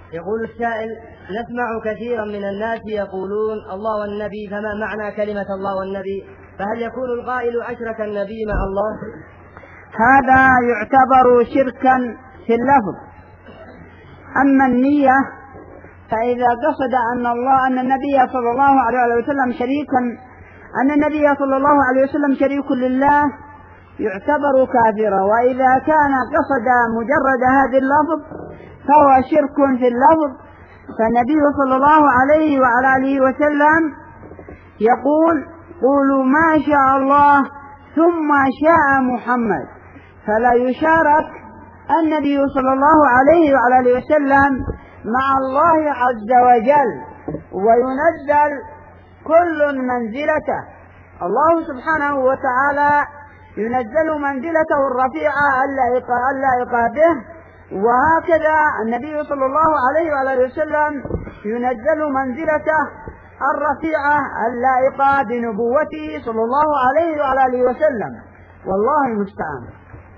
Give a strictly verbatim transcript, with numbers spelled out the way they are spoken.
يقول السائل: نسمع كثيرا من الناس يقولون الله والنبي، فما معنى كلمة الله والنبي؟ فهل يكون القائل أشرك النبي مع الله؟ هذا يعتبر شركا في اللفظ. أما النية فإذا قصد أن الله أن النبي صلى الله عليه وسلم شريكا أن النبي صلى الله عليه وسلم شريك لله يعتبر كافرا. وإذا كان قصد مجرد هذا اللفظ فهو شرك في اللفظ. فالنبي صلى الله عليه وعلى آله وسلم يقول: قولوا ما شاء الله ثم شاء محمد. فلا يشارك النبي صلى الله عليه وعلى آله وسلم مع الله عز وجل، وينزل كل منزلته. الله سبحانه وتعالى ينزل منزلته الرفيعة اللائقة به، وهكذا النبي صلى الله عليه وعلى آله وسلم ينزل منزلته الرفيعة اللائقة بنبوته صلى الله عليه وعلى آله وسلم. والله المستعان.